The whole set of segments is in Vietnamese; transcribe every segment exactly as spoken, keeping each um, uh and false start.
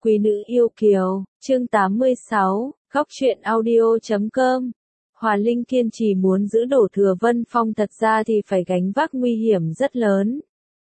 Quý nữ yêu kiều, chương tám mươi sáu, góc truyện audio chấm com. Hòa Linh kiên trì muốn giữ Đỗ Thừa Vân Phong, thật ra thì phải gánh vác nguy hiểm rất lớn.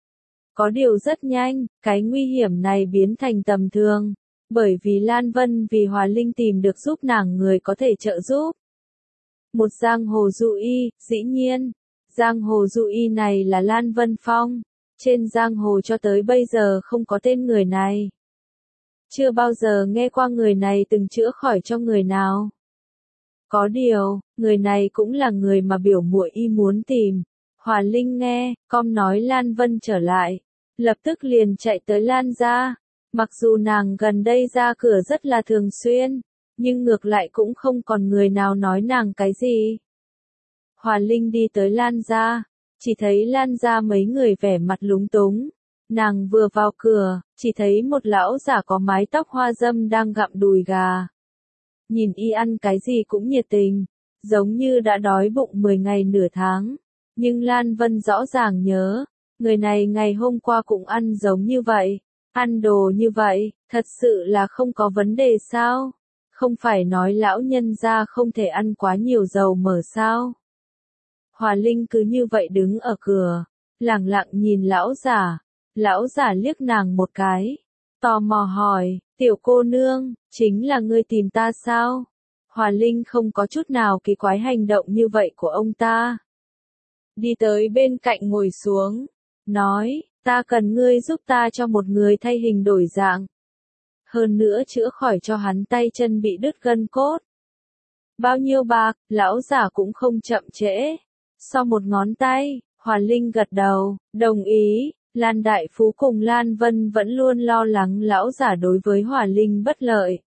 Có điều rất nhanh, cái nguy hiểm này biến thành tầm thường, bởi vì Lan Vân vì Hòa Linh tìm được giúp nàng người có thể trợ giúp. Một giang hồ dụ y, dĩ nhiên, giang hồ dụ y này là Lan Vân Phong, trên giang hồ cho tới bây giờ không có tên người này. Chưa bao giờ nghe qua người này từng chữa khỏi cho người nào. Có điều, người này cũng là người mà biểu muội y muốn tìm. Hòa Linh nghe, com nói Lan Vân trở lại, lập tức liền chạy tới Lan gia. Mặc dù nàng gần đây ra cửa rất là thường xuyên, nhưng ngược lại cũng không còn người nào nói nàng cái gì. Hòa Linh đi tới Lan gia, chỉ thấy Lan gia mấy người vẻ mặt lúng túng. Nàng vừa vào cửa, chỉ thấy một lão giả có mái tóc hoa dâm đang gặm đùi gà. Nhìn y ăn cái gì cũng nhiệt tình, giống như đã đói bụng mười ngày nửa tháng. Nhưng Lan Vân rõ ràng nhớ, người này ngày hôm qua cũng ăn giống như vậy, ăn đồ như vậy, thật sự là không có vấn đề sao? Không phải nói lão nhân gia không thể ăn quá nhiều dầu mỡ sao? Hòa Linh cứ như vậy đứng ở cửa, lẳng lặng nhìn lão giả. Lão giả liếc nàng một cái, tò mò hỏi, tiểu cô nương, chính là ngươi tìm ta sao? Hòa Linh không có chút nào kỳ quái hành động như vậy của ông ta. Đi tới bên cạnh ngồi xuống, nói, ta cần ngươi giúp ta cho một người thay hình đổi dạng. Hơn nữa chữa khỏi cho hắn tay chân bị đứt gân cốt. Bao nhiêu bạc, lão giả cũng không chậm trễ. Sau một ngón tay, Hòa Linh gật đầu, đồng ý. Lan Đại Phú cùng Lan Vân vẫn luôn lo lắng lão giả đối với Hòa Linh bất lợi.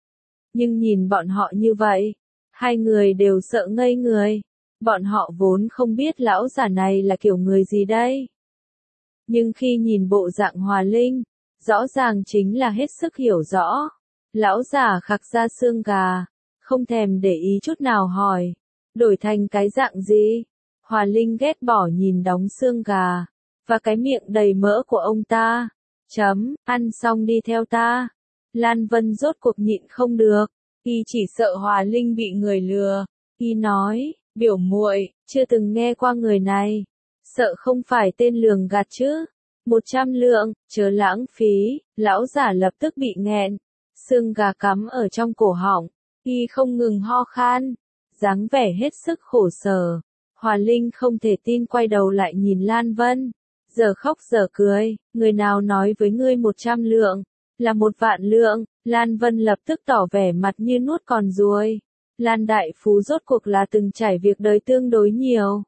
Nhưng nhìn bọn họ như vậy, hai người đều sợ ngây người. Bọn họ vốn không biết lão giả này là kiểu người gì đây. Nhưng khi nhìn bộ dạng Hòa Linh, rõ ràng chính là hết sức hiểu rõ. Lão giả khạc ra xương gà, không thèm để ý chút nào hỏi, đổi thành cái dạng gì? Hòa Linh ghét bỏ nhìn đóng xương gà và cái miệng đầy mỡ của ông ta. Chấm, ăn xong đi theo ta. Lan Vân rốt cuộc nhịn không được, y chỉ sợ Hòa Linh bị người lừa. Y nói, biểu muội, chưa từng nghe qua người này, sợ không phải tên lường gạt chứ. Một trăm lượng, chớ lãng phí. Lão giả lập tức bị nghẹn, xương gà cắm ở trong cổ họng, y không ngừng ho khan, dáng vẻ hết sức khổ sở. Hòa Linh không thể tin quay đầu lại nhìn Lan Vân. Giờ khóc giờ cười, người nào nói với ngươi một trăm lượng, là một vạn lượng? Lan Vân lập tức tỏ vẻ mặt như nuốt con ruồi. Lan Đại Phú rốt cuộc là từng trải việc đời tương đối nhiều.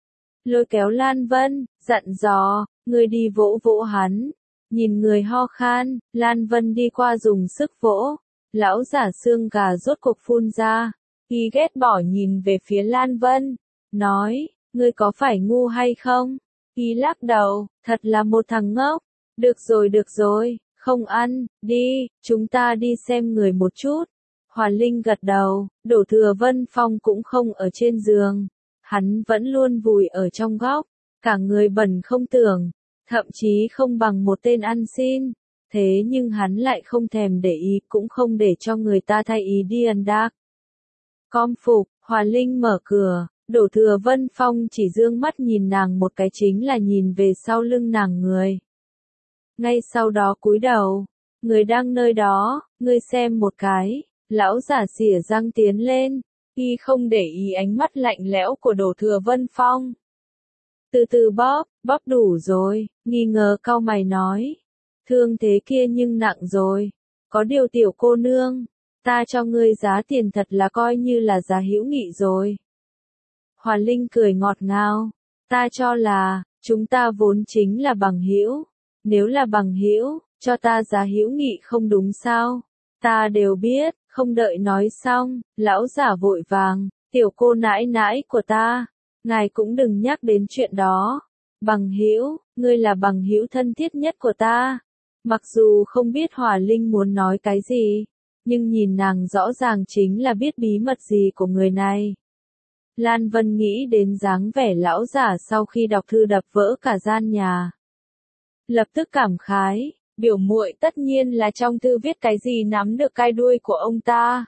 Lôi kéo Lan Vân, dặn dò, ngươi đi vỗ vỗ hắn. Nhìn người ho khan, Lan Vân đi qua dùng sức vỗ. Lão giả xương gà rốt cuộc phun ra. Y ghét bỏ nhìn về phía Lan Vân, nói, ngươi có phải ngu hay không? Y lắc đầu, thật là một thằng ngốc. Được rồi được rồi, không ăn, đi, chúng ta đi xem người một chút. Hòa Linh gật đầu, Đỗ Thừa Vân Phong cũng không ở trên giường. Hắn vẫn luôn vùi ở trong góc, cả người bẩn không tưởng, thậm chí không bằng một tên ăn xin. Thế nhưng hắn lại không thèm để ý, cũng không để cho người ta thay ý đi ăn đác. Com phục, Hòa Linh mở cửa. Đỗ Thừa Vân Phong chỉ dương mắt nhìn nàng một cái, chính là nhìn về sau lưng nàng người. Ngay sau đó cúi đầu, người đang nơi đó, ngươi xem một cái. Lão giả xỉa răng tiến lên, y không để ý ánh mắt lạnh lẽo của Đỗ Thừa Vân Phong. Từ từ bóp, bóp đủ rồi, nghi ngờ cau mày nói. Thương thế kia nhưng nặng rồi. Có điều tiểu cô nương, ta cho ngươi giá tiền thật là coi như là giá hữu nghị rồi. Hòa Linh cười ngọt ngào, ta cho là, chúng ta vốn chính là bằng hữu. Nếu là bằng hữu, cho ta giá hữu nghị không đúng sao? Ta đều biết. Không đợi nói xong, lão giả vội vàng, tiểu cô nãi nãi của ta, ngài cũng đừng nhắc đến chuyện đó. Bằng hữu, ngươi là bằng hữu thân thiết nhất của ta. Mặc dù không biết Hòa Linh muốn nói cái gì, nhưng nhìn nàng rõ ràng chính là biết bí mật gì của người này. Lan Vân nghĩ đến dáng vẻ lão giả sau khi đọc thư đập vỡ cả gian nhà. Lập tức cảm khái, Biểu muội tất nhiên là trong thư viết cái gì nắm được cái đuôi của ông ta.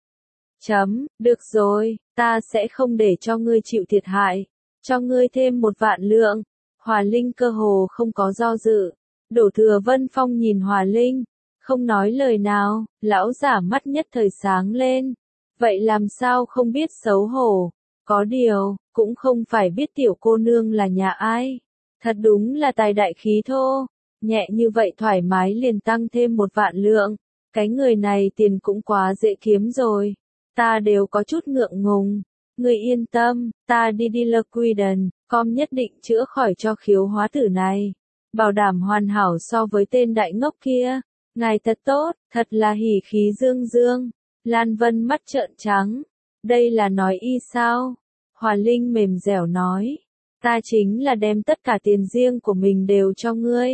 Chấm, được rồi, ta sẽ không để cho ngươi chịu thiệt hại, cho ngươi thêm một vạn lượng. Hòa Linh cơ hồ không có do dự. Đỗ Thừa Vân Phong nhìn Hòa Linh, không nói lời nào, lão giả mắt nhất thời sáng lên. Vậy làm sao không biết xấu hổ, có điều, cũng không phải biết tiểu cô nương là nhà ai. Thật đúng là tài đại khí thô, nhẹ như vậy thoải mái liền tăng thêm một vạn lượng. Cái người này tiền cũng quá dễ kiếm rồi, ta đều có chút ngượng ngùng. Ngươi yên tâm, ta đi đi Liquidation, com nhất định chữa khỏi cho khiếu hóa tử này. Bảo đảm hoàn hảo so với tên đại ngốc kia. Ngài thật tốt, thật là hỉ khí dương dương. Lan Vân mắt trợn trắng. Đây là nói y sao? Hòa Linh mềm dẻo nói. Ta chính là đem tất cả tiền riêng của mình đều cho ngươi.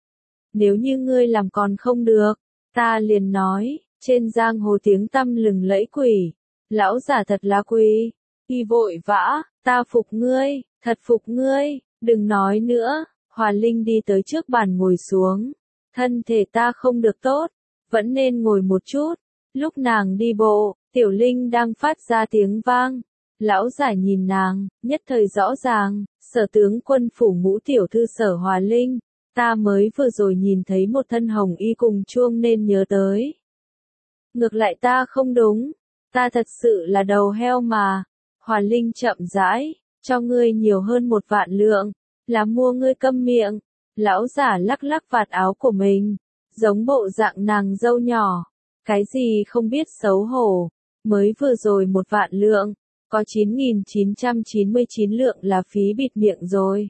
Nếu như ngươi làm còn không được, ta liền nói, trên giang hồ tiếng tăm lừng lẫy quỷ. Lão giả thật là quỷ. Y vội vã, ta phục ngươi, thật phục ngươi, đừng nói nữa. Hòa Linh đi tới trước bàn ngồi xuống. Thân thể ta không được tốt, vẫn nên ngồi một chút. Lúc nàng đi bộ, Tiểu Linh đang phát ra tiếng vang. Lão giả nhìn nàng, nhất thời rõ ràng, Sở tướng quân phủ Ngũ tiểu thư Sở Hòa Linh. Ta mới vừa rồi nhìn thấy một thân hồng y cùng chuông nên nhớ tới. Ngược lại ta không đúng, ta thật sự là đầu heo mà. Hòa Linh chậm rãi, cho ngươi nhiều hơn một vạn lượng, là mua ngươi câm miệng. Lão giả lắc lắc vạt áo của mình, giống bộ dạng nàng dâu nhỏ. Cái gì không biết xấu hổ, mới vừa rồi một vạn lượng, có chín nghìn chín trăm chín mươi chín lượng là phí bịt miệng rồi.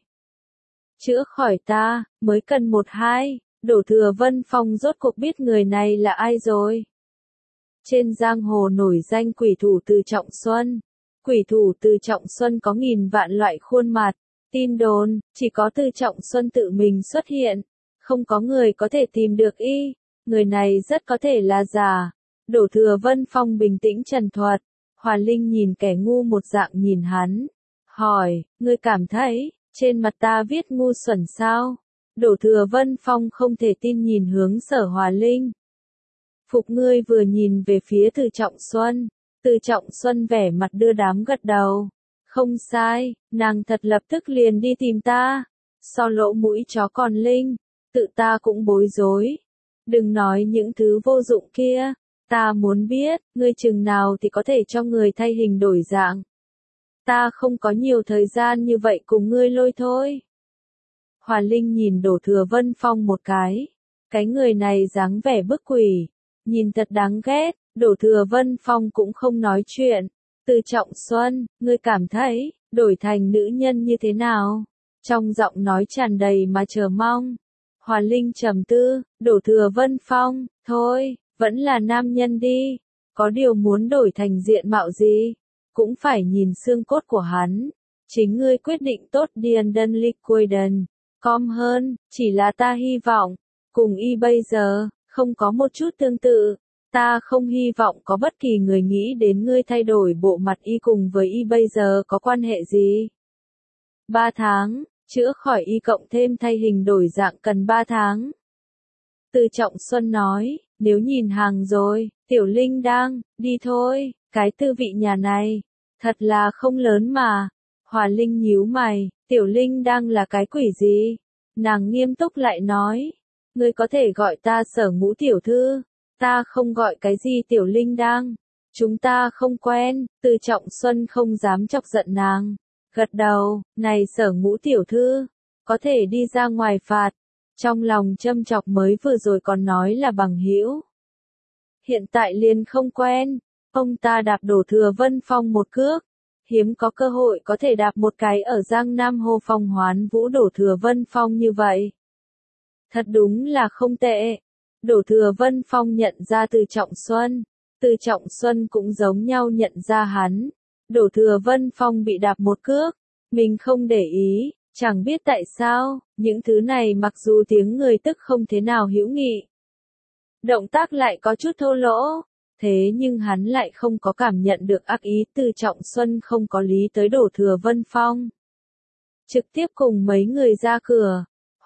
Chữa khỏi ta, mới cần một hai, Đỗ Thừa Vân Phong rốt cuộc biết người này là ai rồi. Trên giang hồ nổi danh quỷ thủ Từ Trọng Xuân. Quỷ thủ Từ Trọng Xuân có nghìn vạn loại khuôn mặt. Tin đồn, chỉ có Từ Trọng Xuân tự mình xuất hiện. Không có người có thể tìm được y. Người này rất có thể là giả. Đỗ Thừa Vân Phong bình tĩnh trần thuật. Hòa Linh nhìn kẻ ngu một dạng nhìn hắn. Hỏi, ngươi cảm thấy, trên mặt ta viết ngu xuẩn sao? Đỗ Thừa Vân Phong không thể tin nhìn hướng Sở Hòa Linh. Phục ngươi vừa nhìn về phía Từ Trọng Xuân. Từ Trọng Xuân vẻ mặt đưa đám gật đầu. Không sai, nàng thật lập tức liền đi tìm ta. So lỗ mũi chó còn linh, tự ta cũng bối rối. Đừng nói những thứ vô dụng kia, ta muốn biết, ngươi chừng nào thì có thể cho người thay hình đổi dạng. Ta không có nhiều thời gian như vậy cùng ngươi lôi thôi. Hòa Linh nhìn Đỗ Thừa Vân Phong một cái. Cái người này dáng vẻ bức quỷ, nhìn thật đáng ghét. Đỗ Thừa Vân Phong cũng không nói chuyện. Từ Trọng Xuân, ngươi cảm thấy, đổi thành nữ nhân như thế nào? Trong giọng nói tràn đầy mà chờ mong. Hòa Linh trầm tư, Đỗ Thừa Vân Phong, thôi, vẫn là nam nhân đi. Có điều muốn đổi thành diện mạo gì? Cũng phải nhìn xương cốt của hắn. Chính ngươi quyết định tốt London Liquidation. Com hơn, chỉ là ta hy vọng, cùng y bây giờ, không có một chút tương tự. Ta không hy vọng có bất kỳ người nghĩ đến ngươi thay đổi bộ mặt y cùng với y bây giờ có quan hệ gì. Ba tháng, chữa khỏi y cộng thêm thay hình đổi dạng cần ba tháng. Từ Trọng Xuân nói, nếu nhìn hàng rồi, Tiểu Linh đang, đi thôi, cái tư vị nhà này, thật là không lớn mà. Hòa Linh nhíu mày, Tiểu Linh đang là cái quỷ gì? Nàng nghiêm túc lại nói, ngươi có thể gọi ta Sở Ngũ tiểu thư. Ta không gọi cái gì Tiểu Linh đang. Chúng ta không quen. Từ Trọng Xuân không dám chọc giận nàng. Gật đầu, này Sở Ngũ tiểu thư, có thể đi ra ngoài phạt. Trong lòng châm chọc mới vừa rồi còn nói là bằng hữu. Hiện tại liền không quen. Ông ta đạp Đỗ Thừa Vân Phong một cước. Hiếm có cơ hội có thể đạp một cái ở Giang Nam Hồ Phong Hoán Vũ Đỗ Thừa Vân Phong như vậy. Thật đúng là không tệ. Đỗ Thừa Vân Phong nhận ra Từ Trọng Xuân. Từ Trọng Xuân cũng giống nhau nhận ra hắn. Đỗ Thừa Vân Phong bị đạp một cước. Mình không để ý, chẳng biết tại sao, những thứ này mặc dù tiếng người tức không thế nào hữu nghị. Động tác lại có chút thô lỗ. Thế nhưng hắn lại không có cảm nhận được ác ý. Từ Trọng Xuân không có lý tới Đỗ Thừa Vân Phong. Trực tiếp cùng mấy người ra cửa.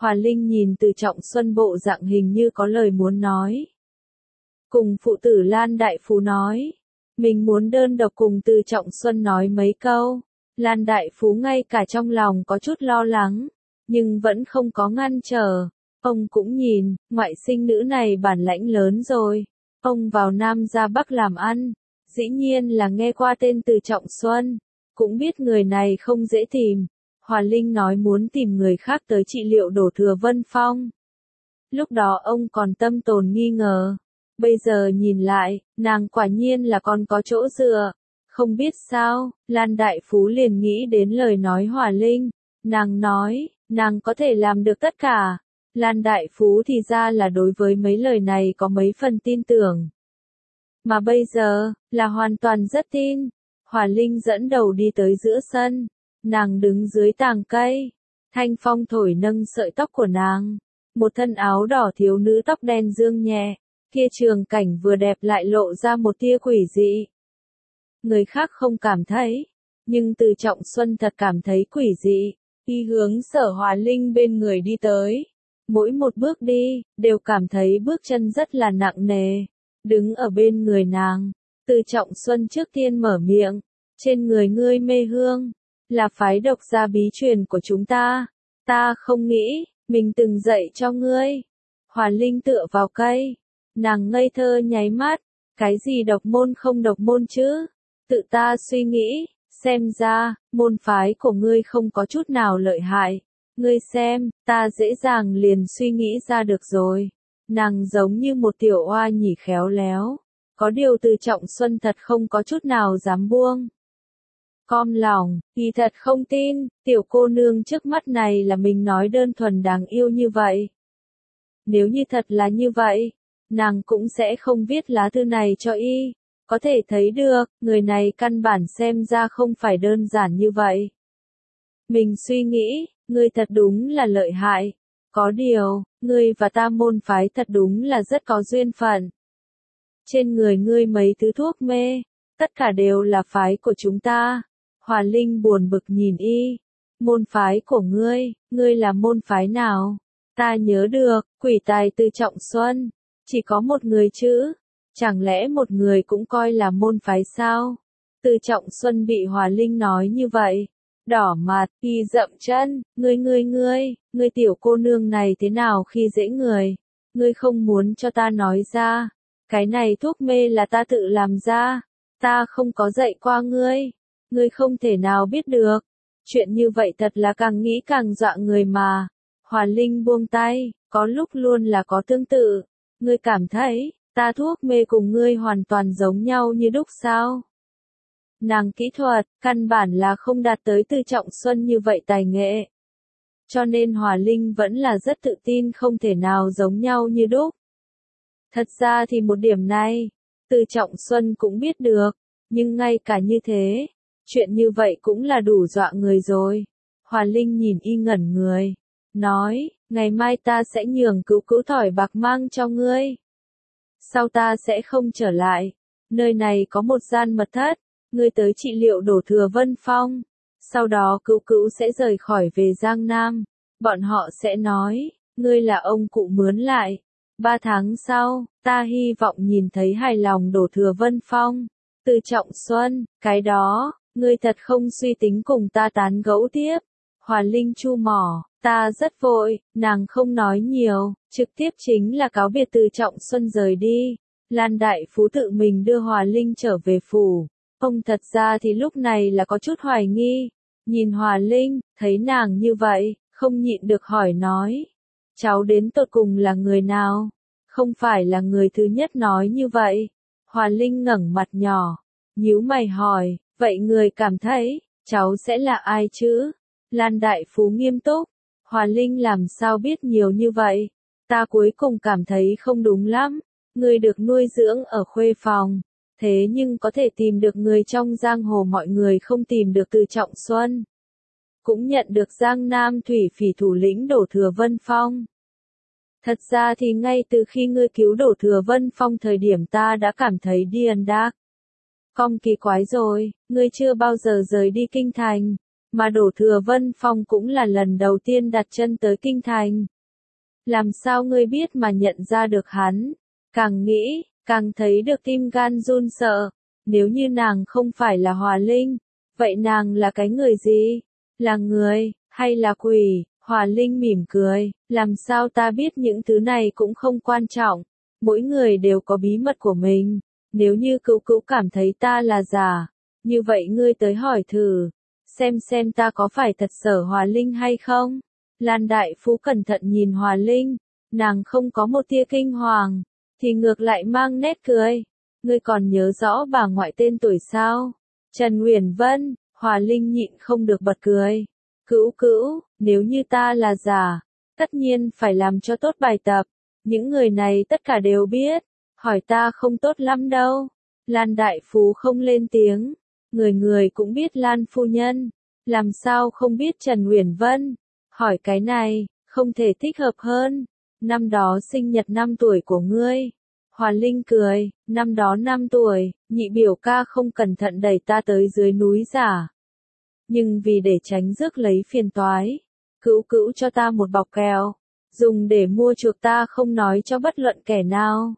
Hòa Linh nhìn Từ Trọng Xuân bộ dạng hình như có lời muốn nói. Cùng phụ tử Lan Đại Phú nói. Mình muốn đơn độc cùng Từ Trọng Xuân nói mấy câu. Lan Đại Phú ngay cả trong lòng có chút lo lắng, nhưng vẫn không có ngăn trở. Ông cũng nhìn, ngoại sinh nữ này bản lãnh lớn rồi. Ông vào Nam ra Bắc làm ăn, dĩ nhiên là nghe qua tên Từ Trọng Xuân, cũng biết người này không dễ tìm. Hòa Linh nói muốn tìm người khác tới trị liệu đổ thừa Vân Phong. Lúc đó ông còn tâm tồn nghi ngờ. Bây giờ nhìn lại, nàng quả nhiên là còn có chỗ dựa. Không biết sao, Lan Đại Phú liền nghĩ đến lời nói Hòa Linh. Nàng nói, nàng có thể làm được tất cả. Lan Đại Phú thì ra là đối với mấy lời này có mấy phần tin tưởng. Mà bây giờ, là hoàn toàn rất tin. Hòa Linh dẫn đầu đi tới giữa sân. Nàng đứng dưới tàng cây. Thanh phong thổi nâng sợi tóc của nàng. Một thân áo đỏ thiếu nữ tóc đen dương nhẹ. Kia trường cảnh vừa đẹp lại lộ ra một tia quỷ dị. Người khác không cảm thấy. Nhưng Từ Trọng Xuân thật cảm thấy quỷ dị. Y hướng Sở Hòa Linh bên người đi tới. Mỗi một bước đi, đều cảm thấy bước chân rất là nặng nề. Đứng ở bên người nàng. Từ Trọng Xuân trước tiên mở miệng. Trên người ngươi mê hương. Là phái độc gia bí truyền của chúng ta. Ta không nghĩ, mình từng dạy cho ngươi. Hòa Linh tựa vào cây. Nàng ngây thơ nháy mắt. Cái gì độc môn không độc môn chứ? Tự ta suy nghĩ, xem ra, môn phái của ngươi không có chút nào lợi hại. Ngươi xem, ta dễ dàng liền suy nghĩ ra được rồi. Nàng giống như một tiểu oa nhỉ khéo léo. Có điều Từ Trọng Xuân thật không có chút nào dám buông. Com lòng, thì thật không tin, tiểu cô nương trước mắt này là mình nói đơn thuần đáng yêu như vậy. Nếu như thật là như vậy, nàng cũng sẽ không viết lá thư này cho y. Có thể thấy được, người này căn bản xem ra không phải đơn giản như vậy. Mình suy nghĩ, ngươi thật đúng là lợi hại. Có điều, ngươi và ta môn phái thật đúng là rất có duyên phận. Trên người ngươi mấy thứ thuốc mê, tất cả đều là phái của chúng ta. Hòa Linh buồn bực nhìn y. Môn phái của ngươi, ngươi là môn phái nào? Ta nhớ được, quỷ tài Từ Trọng Xuân. Chỉ có một người chứ. Chẳng lẽ một người cũng coi là môn phái sao? Từ Trọng Xuân bị Hòa Linh nói như vậy. Đỏ mặt, y dậm chân, ngươi ngươi ngươi, ngươi tiểu cô nương này thế nào khi dễ người? Ngươi không muốn cho ta nói ra. Cái này thuốc mê là ta tự làm ra. Ta không có dạy qua ngươi. Ngươi không thể nào biết được. Chuyện như vậy thật là càng nghĩ càng dọa người mà. Hòa Linh buông tay, có lúc luôn là có tương tự. Ngươi cảm thấy, ta thuốc mê cùng ngươi hoàn toàn giống nhau như đúc sao? Nàng kỹ thuật, căn bản là không đạt tới Từ Trọng Xuân như vậy tài nghệ. Cho nên Hòa Linh vẫn là rất tự tin không thể nào giống nhau như đúc. Thật ra thì một điểm này, Từ Trọng Xuân cũng biết được, nhưng ngay cả như thế, chuyện như vậy cũng là đủ dọa người rồi. Hòa Linh nhìn y ngẩn người, nói, ngày mai ta sẽ nhường cứu cứu thỏi bạc mang cho ngươi. Sau ta sẽ không trở lại, nơi này có một gian mật thất, ngươi tới trị liệu đổ thừa Vân Phong. Sau đó cứu cứu sẽ rời khỏi về Giang Nam, bọn họ sẽ nói, ngươi là ông cụ mướn lại. Ba tháng sau, ta hy vọng nhìn thấy hài lòng đổ thừa Vân Phong. Từ Trọng Xuân, cái đó, ngươi thật không suy tính cùng ta tán gẫu tiếp. Hòa Linh chu mỏ, ta rất vội, nàng không nói nhiều, trực tiếp chính là cáo biệt Từ Trọng Xuân rời đi. Lan Đại Phú tự mình đưa Hòa Linh trở về phủ. Ông thật ra thì lúc này là có chút hoài nghi. Nhìn Hòa Linh, thấy nàng như vậy, không nhịn được hỏi nói. Cháu đến tột cùng là người nào? Không phải là người thứ nhất nói như vậy. Hòa Linh ngẩng mặt nhỏ, nhíu mày hỏi, vậy người cảm thấy, cháu sẽ là ai chứ? Lan Đại Phú nghiêm túc, Hòa Linh làm sao biết nhiều như vậy? Ta cuối cùng cảm thấy không đúng lắm. Người được nuôi dưỡng ở khuê phòng, thế nhưng có thể tìm được người trong giang hồ mọi người không tìm được Từ Trọng Xuân. Cũng nhận được Giang Nam thủy phỉ thủ lĩnh đổ thừa Vân Phong. Thật ra thì ngay từ khi ngươi cứu đổ thừa Vân Phong thời điểm ta đã cảm thấy điên đác. Cong kỳ quái rồi, ngươi chưa bao giờ rời đi kinh thành, mà đổ thừa Vân Phong cũng là lần đầu tiên đặt chân tới kinh thành. Làm sao ngươi biết mà nhận ra được hắn? Càng nghĩ, càng thấy được tim gan run sợ. Nếu như nàng không phải là Hòa Linh, vậy nàng là cái người gì? Là người, hay là quỷ? Hòa Linh mỉm cười, làm sao ta biết những thứ này cũng không quan trọng. Mỗi người đều có bí mật của mình. Nếu như cữu cữu cảm thấy ta là giả, như vậy ngươi tới hỏi thử, xem xem ta có phải thật Sở Hòa Linh hay không? Lan Đại Phú cẩn thận nhìn Hòa Linh, nàng không có một tia kinh hoàng, thì ngược lại mang nét cười. Ngươi còn nhớ rõ bà ngoại tên tuổi sao? Trần Uyển Vân. Hòa Linh nhịn không được bật cười. Cữu cữu, nếu như ta là giả, tất nhiên phải làm cho tốt bài tập. Những người này tất cả đều biết, hỏi ta không tốt lắm đâu. Lan Đại Phú không lên tiếng. Người người cũng biết Lan phu nhân, làm sao không biết Trần Uyển Vân? Hỏi cái này, không thể thích hợp hơn. Năm đó sinh nhật năm tuổi của ngươi. Hòa Linh cười, năm đó năm tuổi, nhị biểu ca không cẩn thận đẩy ta tới dưới núi giả. Nhưng vì để tránh rước lấy phiền toái, cữu cữu cho ta một bọc kẹo, dùng để mua chuộc ta không nói cho bất luận kẻ nào.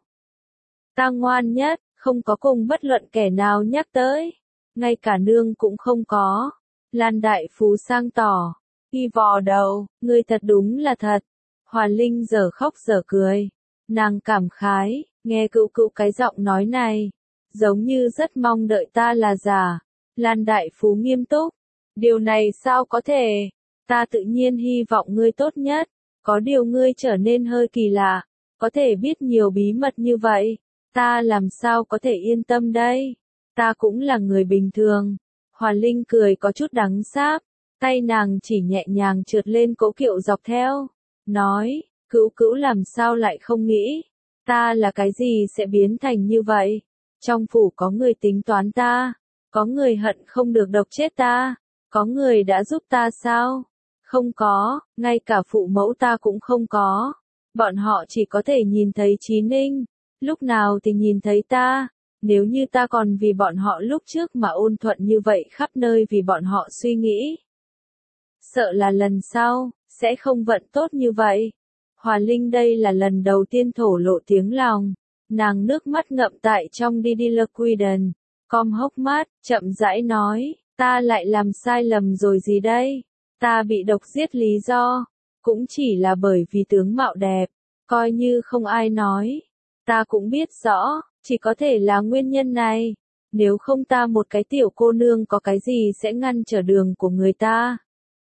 Ta ngoan nhất, không có cùng bất luận kẻ nào nhắc tới, ngay cả nương cũng không có. Lan Đại Phú sang tỏ, y vò đầu, ngươi thật đúng là thật. Hòa Linh giờ khóc giờ cười, nàng cảm khái, nghe cữu cữu cái giọng nói này, giống như rất mong đợi ta là giả. Lan Đại Phú nghiêm túc, điều này sao có thể, ta tự nhiên hy vọng ngươi tốt nhất, có điều ngươi trở nên hơi kỳ lạ, có thể biết nhiều bí mật như vậy, ta làm sao có thể yên tâm đây, ta cũng là người bình thường. Hòa Linh cười có chút đắng sáp, tay nàng chỉ nhẹ nhàng trượt lên cỗ kiệu dọc theo, nói, cữu cữu làm sao lại không nghĩ, ta là cái gì sẽ biến thành như vậy, trong phủ có người tính toán ta, có người hận không được độc chết ta, có người đã giúp ta sao? Không có, ngay cả phụ mẫu ta cũng không có, bọn họ chỉ có thể nhìn thấy Chí Ninh, lúc nào thì nhìn thấy ta. Nếu như ta còn vì bọn họ lúc trước mà ôn thuận như vậy khắp nơi vì bọn họ suy nghĩ, sợ là lần sau, sẽ không vận tốt như vậy. Hòa Linh đây là lần đầu tiên thổ lộ tiếng lòng, nàng nước mắt ngậm tại trong Didi Liquiden, com hốc mắt, chậm rãi nói, ta lại làm sai lầm rồi gì đây, ta bị độc giết lý do, cũng chỉ là bởi vì tướng mạo đẹp, coi như không ai nói, ta cũng biết rõ. Chỉ có thể là nguyên nhân này, nếu không ta một cái tiểu cô nương có cái gì sẽ ngăn trở đường của người ta.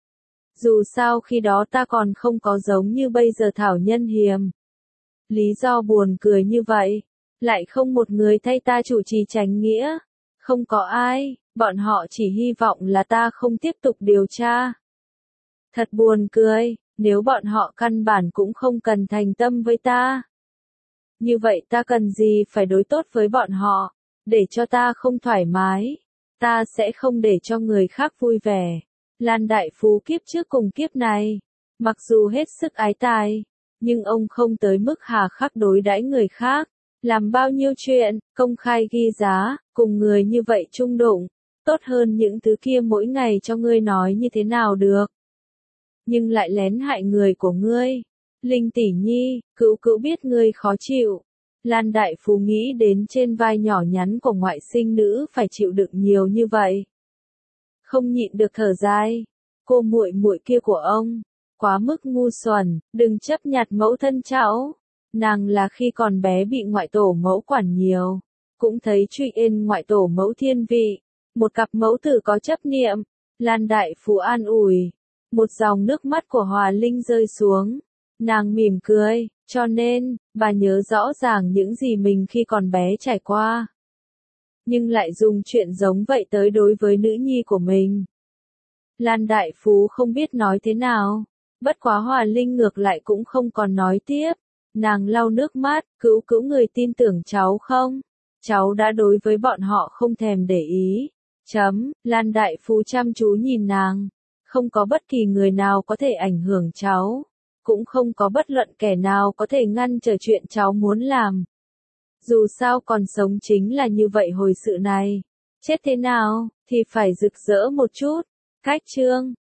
Dù sao khi đó ta còn không có giống như bây giờ thảo nhân hiềm. Lý do buồn cười như vậy, lại không một người thay ta chủ trì chánh nghĩa. Không có ai, bọn họ chỉ hy vọng là ta không tiếp tục điều tra. Thật buồn cười, nếu bọn họ căn bản cũng không cần thành tâm với ta. Như vậy ta cần gì phải đối tốt với bọn họ, để cho ta không thoải mái, ta sẽ không để cho người khác vui vẻ. Lan Đại Phú kiếp trước cùng kiếp này, mặc dù hết sức ái tài, nhưng ông không tới mức hà khắc đối đãi người khác, làm bao nhiêu chuyện, công khai ghi giá, cùng người như vậy chung đụng, tốt hơn những thứ kia mỗi ngày cho ngươi nói như thế nào được. Nhưng lại lén hại người của ngươi. Linh tỷ nhi, cữu cữu biết ngươi khó chịu. Lan Đại Phú nghĩ đến trên vai nhỏ nhắn của ngoại sinh nữ phải chịu đựng nhiều như vậy. Không nhịn được thở dài. Cô muội muội kia của ông, quá mức ngu xuẩn, đừng chấp nhặt mẫu thân cháu. Nàng là khi còn bé bị ngoại tổ mẫu quản nhiều, cũng thấy truy ên ngoại tổ mẫu thiên vị. Một cặp mẫu tử có chấp niệm. Lan Đại Phú an ủi. Một dòng nước mắt của Hòa Linh rơi xuống. Nàng mỉm cười, cho nên, bà nhớ rõ ràng những gì mình khi còn bé trải qua. Nhưng lại dùng chuyện giống vậy tới đối với nữ nhi của mình. Lan Đại Phú không biết nói thế nào, bất quá Hòa Linh ngược lại cũng không còn nói tiếp. Nàng lau nước mắt, cữu cữu người tin tưởng cháu không? Cháu đã đối với bọn họ không thèm để ý. Chấm, Lan Đại Phú chăm chú nhìn nàng. Không có bất kỳ người nào có thể ảnh hưởng cháu. Cũng không có bất luận kẻ nào có thể ngăn trở chuyện cháu muốn làm. Dù sao còn sống chính là như vậy hồi sự này. Chết thế nào, thì phải rực rỡ một chút. Cách chương